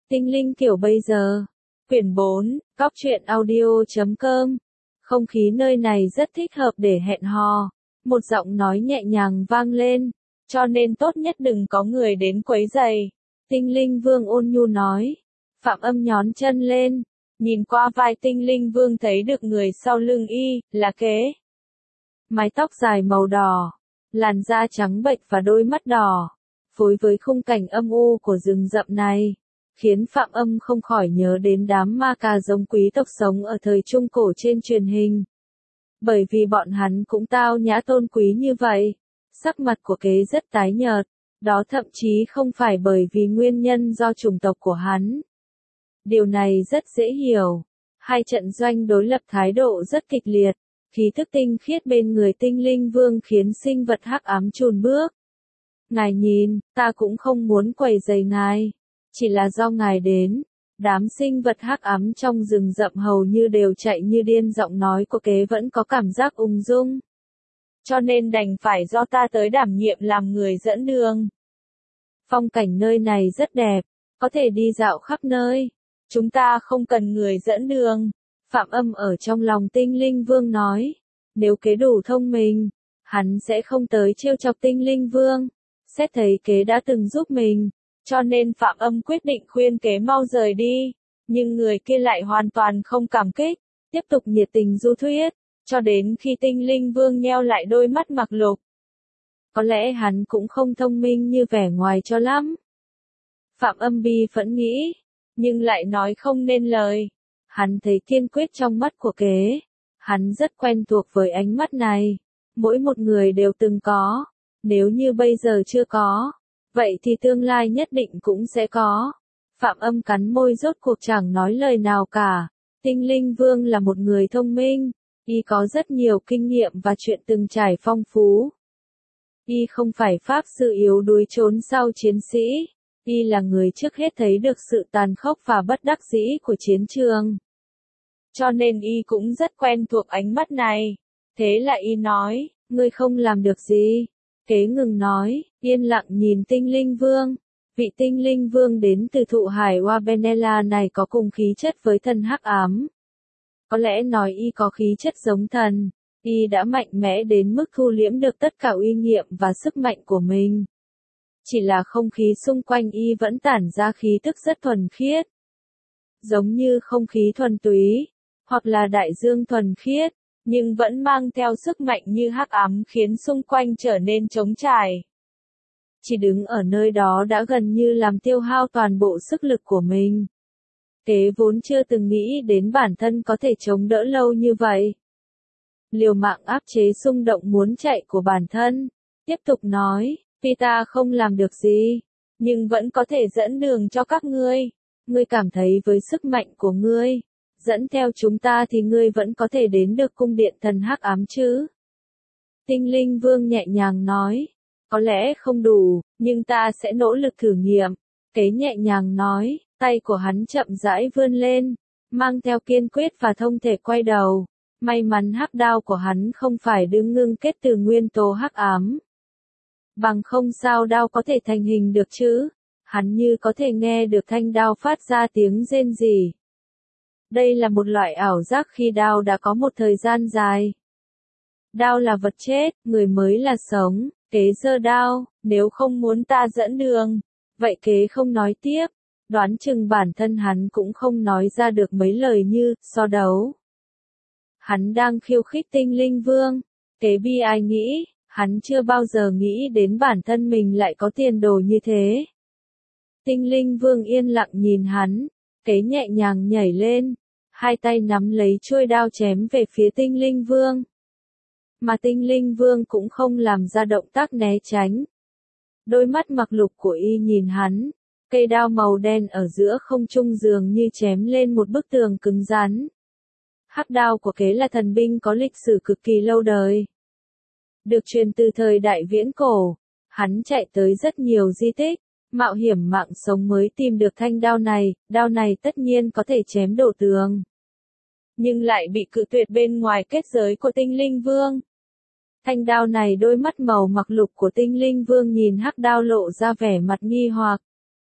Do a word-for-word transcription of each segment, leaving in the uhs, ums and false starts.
Tinh linh kiểu bây giờ. Quyển bốn, Cóc truyện audio chấm com. Không khí nơi này rất thích hợp để hẹn hò. Một giọng nói nhẹ nhàng vang lên, cho nên tốt nhất đừng có người đến quấy rầy. Tinh linh vương ôn nhu nói. Phạm Âm nhón chân lên, nhìn qua vai tinh linh vương thấy được người sau lưng y, là Kế. Mái tóc dài màu đỏ, làn da trắng bệch và đôi mắt đỏ, phối với khung cảnh âm u của rừng rậm này, khiến Phạm Âm không khỏi nhớ đến đám ma cà giống quý tộc sống ở thời Trung Cổ trên truyền hình. Bởi vì bọn hắn cũng tao nhã tôn quý như vậy, sắc mặt của Kế rất tái nhợt, đó thậm chí không phải bởi vì nguyên nhân do chủng tộc của hắn. Điều này rất dễ hiểu, hai trận doanh đối lập thái độ rất kịch liệt, khí thức tinh khiết bên người tinh linh vương khiến sinh vật hắc ám chùn bước. Ngài nhìn, ta cũng không muốn quấy rầy ngài, chỉ là do ngài đến. Đám sinh vật hắc ám trong rừng rậm hầu như đều chạy như điên, giọng nói của Kế vẫn có cảm giác ung dung. Cho nên đành phải do ta tới đảm nhiệm làm người dẫn đường. Phong cảnh nơi này rất đẹp, có thể đi dạo khắp nơi. Chúng ta không cần người dẫn đường. Phạm Âm ở trong lòng tinh linh vương nói. Nếu Kế đủ thông minh, hắn sẽ không tới trêu chọc tinh linh vương. Xét thấy Kế đã từng giúp mình, cho nên Phạm Âm quyết định khuyên Kế mau rời đi. Nhưng người kia lại hoàn toàn không cảm kích, tiếp tục nhiệt tình du thuyết, cho đến khi tinh linh vương nheo lại đôi mắt mặc lục. Có lẽ hắn cũng không thông minh như vẻ ngoài cho lắm. Phạm Âm bi phẫn nghĩ, nhưng lại nói không nên lời. Hắn thấy kiên quyết trong mắt của Kế. Hắn rất quen thuộc với ánh mắt này. Mỗi một người đều từng có. Nếu như bây giờ chưa có, vậy thì tương lai nhất định cũng sẽ có. Phạm Âm cắn môi rốt cuộc chẳng nói lời nào cả. Tinh linh vương là một người thông minh. Y có rất nhiều kinh nghiệm và chuyện từng trải phong phú. Y không phải pháp sư yếu đuối trốn sau chiến sĩ. Y là người trước hết thấy được sự tàn khốc và bất đắc dĩ của chiến trường. Cho nên Y cũng rất quen thuộc ánh mắt này. Thế là Y nói, ngươi không làm được gì. Kế ngừng nói, yên lặng nhìn tinh linh vương. Vị tinh linh vương đến từ thụ hải Wabenella này có cùng khí chất với thần hắc ám. Có lẽ nói Y có khí chất giống thần. Y đã mạnh mẽ đến mức thu liễm được tất cả uy nghiệm và sức mạnh của mình. Chỉ là không khí xung quanh Y vẫn tản ra khí tức rất thuần khiết. Giống như không khí thuần túy, hoặc là đại dương thuần khiết, nhưng vẫn mang theo sức mạnh như hắc ám khiến xung quanh trở nên trống trải. Chỉ đứng ở nơi đó đã gần như làm tiêu hao toàn bộ sức lực của mình. Kế vốn chưa từng nghĩ đến bản thân có thể chống đỡ lâu như vậy. Liều mạng áp chế xung động muốn chạy của bản thân, tiếp tục nói, vì ta không làm được gì, nhưng vẫn có thể dẫn đường cho các ngươi. Ngươi cảm thấy với sức mạnh của ngươi, dẫn theo chúng ta thì ngươi vẫn có thể đến được cung điện thần hắc ám chứ? Tinh linh vương nhẹ nhàng nói, có lẽ không đủ, nhưng ta sẽ nỗ lực thử nghiệm. Kế nhẹ nhàng nói, tay của hắn chậm rãi vươn lên, mang theo kiên quyết và thông thể quay đầu. May mắn hắc đao của hắn không phải đứng ngưng kết từ nguyên tố hắc ám. Bằng không sao đao có thể thành hình được chứ? Hắn như có thể nghe được thanh đao phát ra tiếng rên rỉ. Đây là một loại ảo giác khi đao đã có một thời gian dài. Đao là vật chết, người mới là sống. Kế giơ đao, nếu không muốn ta dẫn đường, vậy Kế không nói tiếp. Đoán chừng bản thân hắn cũng không nói ra được mấy lời như, so đấu. Hắn đang khiêu khích tinh linh vương. Kế bi ai nghĩ, hắn chưa bao giờ nghĩ đến bản thân mình lại có tiền đồ như thế. Tinh linh vương yên lặng nhìn hắn, Kế nhẹ nhàng nhảy lên, hai tay nắm lấy chuôi đao chém về phía tinh linh vương. Mà tinh linh vương cũng không làm ra động tác né tránh. Đôi mắt mặc lục của Y nhìn hắn, cây đao màu đen ở giữa không trung dường như chém lên một bức tường cứng rắn. Hắc đao của Kế là thần binh có lịch sử cực kỳ lâu đời. Được truyền từ thời đại viễn cổ, hắn chạy tới rất nhiều di tích, mạo hiểm mạng sống mới tìm được thanh đao này, đao này tất nhiên có thể chém đổ tường. Nhưng lại bị cự tuyệt bên ngoài kết giới của tinh linh vương. Thanh đao này đôi mắt màu mặc lục của tinh linh vương nhìn hắc đao lộ ra vẻ mặt nghi hoặc.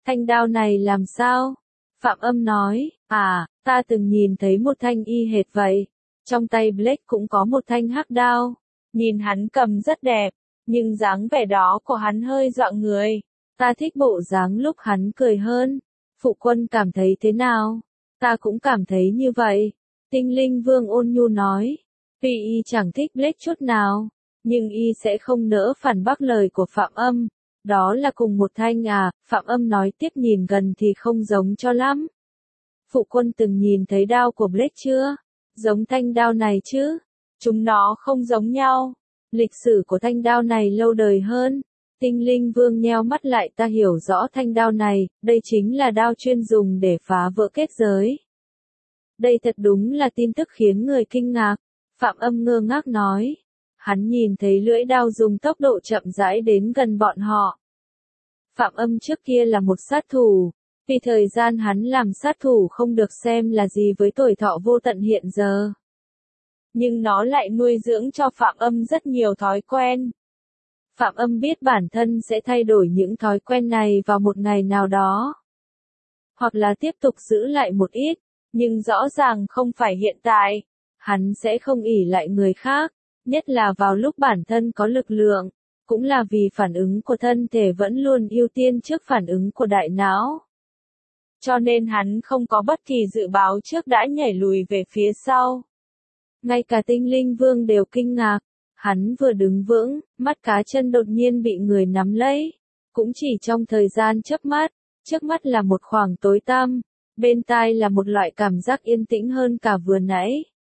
Thanh đao này làm sao? Phạm Âm nói, à, ta từng nhìn thấy một thanh y hệt vậy. Trong tay Blake cũng có một thanh hắc đao. Nhìn hắn cầm rất đẹp, nhưng dáng vẻ đó của hắn hơi dọa người. Ta thích bộ dáng lúc hắn cười hơn. Phụ quân cảm thấy thế nào? Ta cũng cảm thấy như vậy. Tinh Linh Vương ôn nhu nói. Tuy y chẳng thích Blake chút nào, nhưng y sẽ không nỡ phản bác lời của Phạm Âm. Đó là cùng một thanh à, Phạm Âm nói tiếp, nhìn gần thì không giống cho lắm. Phụ quân từng nhìn thấy đao của Blake chưa? Giống thanh đao này chứ? Chúng nó không giống nhau. Lịch sử của thanh đao này lâu đời hơn. Tinh Linh Vương nheo mắt lại, ta hiểu rõ thanh đao này, đây chính là đao chuyên dùng để phá vỡ kết giới. Đây thật đúng là tin tức khiến người kinh ngạc. Phạm Âm ngơ ngác nói. Hắn nhìn thấy lưỡi đao dùng tốc độ chậm rãi đến gần bọn họ. Phạm Âm trước kia là một sát thủ. Vì thời gian hắn làm sát thủ không được xem là gì với tuổi thọ vô tận hiện giờ. Nhưng nó lại nuôi dưỡng cho Phạm Âm rất nhiều thói quen. Phạm Âm biết bản thân sẽ thay đổi những thói quen này vào một ngày nào đó. Hoặc là tiếp tục giữ lại một ít, nhưng rõ ràng không phải hiện tại. Hắn sẽ không ỷ lại người khác, nhất là vào lúc bản thân có lực lượng, cũng là vì phản ứng của thân thể vẫn luôn ưu tiên trước phản ứng của đại não. Cho nên hắn không có bất kỳ dự báo trước đã nhảy lùi về phía sau. Ngay cả Tinh Linh Vương đều kinh ngạc. Hắn vừa đứng vững, mắt cá chân đột nhiên bị người nắm lấy. Cũng chỉ trong thời gian chớp mắt, trước mắt là một khoảng tối tăm, bên tai là một loại cảm giác yên tĩnh hơn cả vừa nãy.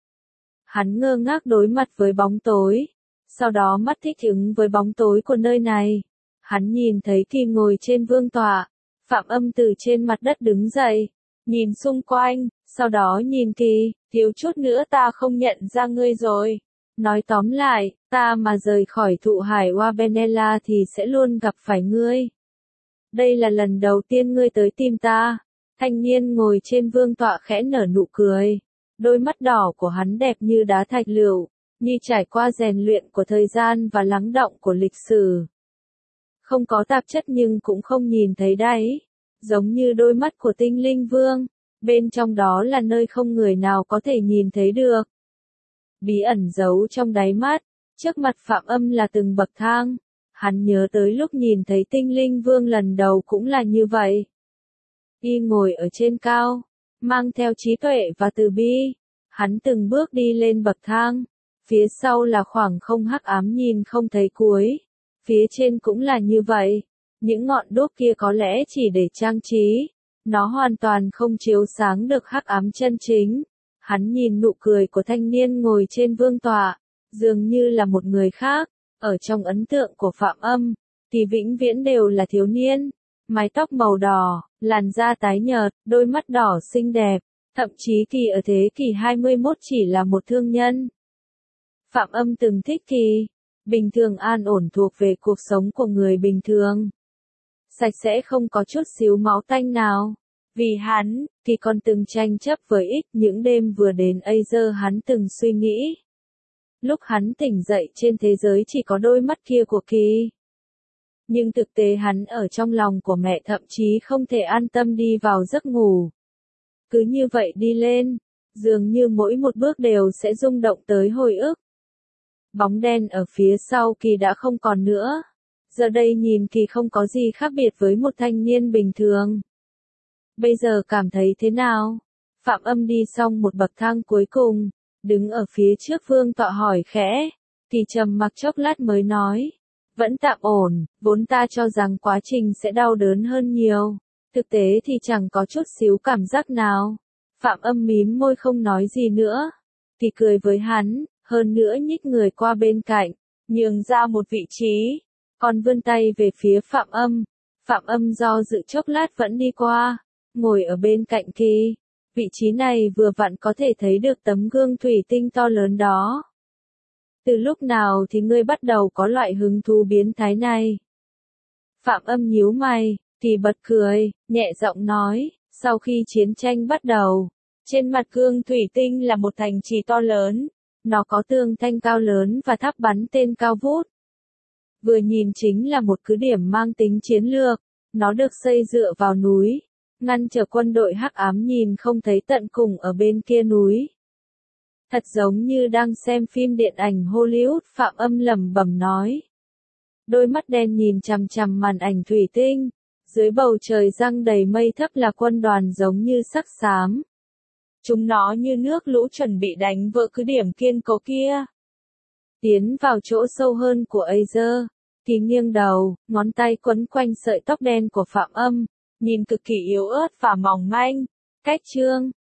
Hắn ngơ ngác đối mặt với bóng tối, sau đó mắt thích ứng với bóng tối của nơi này. Hắn nhìn thấy Kỳ ngồi trên vương tọa, Phạm Âm từ trên mặt đất đứng dậy, nhìn xung quanh, sau đó nhìn Kỳ, thiếu chút nữa ta không nhận ra ngươi rồi. Nói tóm lại, ta mà rời khỏi thụ hải Wabenella thì sẽ luôn gặp phải ngươi. Đây là lần đầu tiên ngươi tới tìm ta. Thanh niên ngồi trên vương tọa khẽ nở nụ cười. Đôi mắt đỏ của hắn đẹp như đá thạch lựu, như trải qua rèn luyện của thời gian và lắng đọng của lịch sử. Không có tạp chất nhưng cũng không nhìn thấy đáy. Giống như đôi mắt của Tinh Linh Vương, bên trong đó là nơi không người nào có thể nhìn thấy được. Bí ẩn giấu trong đáy mắt, trước mặt Phạm Âm là từng bậc thang. Hắn nhớ tới lúc nhìn thấy Tinh Linh Vương lần đầu cũng là như vậy. Y ngồi ở trên cao, mang theo trí tuệ và từ bi. Hắn từng bước đi lên bậc thang. Phía sau là khoảng không hắc ám nhìn không thấy cuối. Phía trên cũng là như vậy. Những ngọn đuốc kia có lẽ chỉ để trang trí. Nó hoàn toàn không chiếu sáng được hắc ám chân chính. Hắn nhìn nụ cười của thanh niên ngồi trên vương tọa, dường như là một người khác. Ở trong ấn tượng của Phạm Âm, thì vĩnh viễn đều là thiếu niên. Mái tóc màu đỏ, làn da tái nhợt, đôi mắt đỏ xinh đẹp. Thậm chí Kỳ ở thế kỷ hai mươi mốt chỉ là một thương nhân. Phạm Âm từng thích Kỳ. Bình thường an ổn thuộc về cuộc sống của người bình thường. Sạch sẽ không có chút xíu máu tanh nào. Vì hắn, Kỳ còn từng tranh chấp với ích những đêm vừa đến Azer hắn từng suy nghĩ. Lúc hắn tỉnh dậy trên thế giới chỉ có đôi mắt kia của Kỳ. Nhưng thực tế hắn ở trong lòng của mẹ thậm chí không thể an tâm đi vào giấc ngủ. Cứ như vậy đi lên, dường như mỗi một bước đều sẽ rung động tới hồi ức. Bóng đen ở phía sau Kỳ đã không còn nữa. Giờ đây nhìn Kỳ không có gì khác biệt với một thanh niên bình thường. Bây giờ cảm thấy thế nào? Phạm Âm đi xong một bậc thang cuối cùng, đứng ở phía trước vương tọa hỏi khẽ. Kỳ trầm mặc chốc lát mới nói. Vẫn tạm ổn, vốn ta cho rằng quá trình sẽ đau đớn hơn nhiều. Thực tế thì chẳng có chút xíu cảm giác nào. Phạm Âm mím môi không nói gì nữa. Kỳ cười với hắn, hơn nữa nhích người qua bên cạnh, nhường ra một vị trí. Còn vươn tay về phía Phạm Âm. Phạm Âm do dự chốc lát vẫn đi qua, ngồi ở bên cạnh Kỳ. Vị trí này vừa vặn có thể thấy được tấm gương thủy tinh to lớn đó. Từ lúc nào thì ngươi bắt đầu có loại hứng thú biến thái này? Phạm Âm nhíu mày, Kỳ bật cười, nhẹ giọng nói, sau khi chiến tranh bắt đầu, trên mặt gương thủy tinh là một thành trì to lớn, nó có tường thanh cao lớn và tháp bắn tên cao vút. Vừa nhìn chính là một cứ điểm mang tính chiến lược, Nó được xây dựa vào núi, ngăn trở quân đội hắc ám nhìn không thấy tận cùng ở bên kia núi. Thật giống như đang xem phim điện ảnh Hollywood, Phạm Âm lẩm bẩm nói. Đôi mắt đen nhìn chằm chằm màn ảnh thủy tinh, dưới bầu trời giăng đầy mây thấp là quân đoàn giống như sắc xám. Chúng nó như nước lũ chuẩn bị đánh vỡ cứ điểm kiên cố kia. Tiến vào chỗ sâu hơn của Acer, thì nghiêng đầu, ngón tay quấn quanh sợi tóc đen của Phạm Âm, nhìn cực kỳ yếu ớt và mỏng manh. Cách chương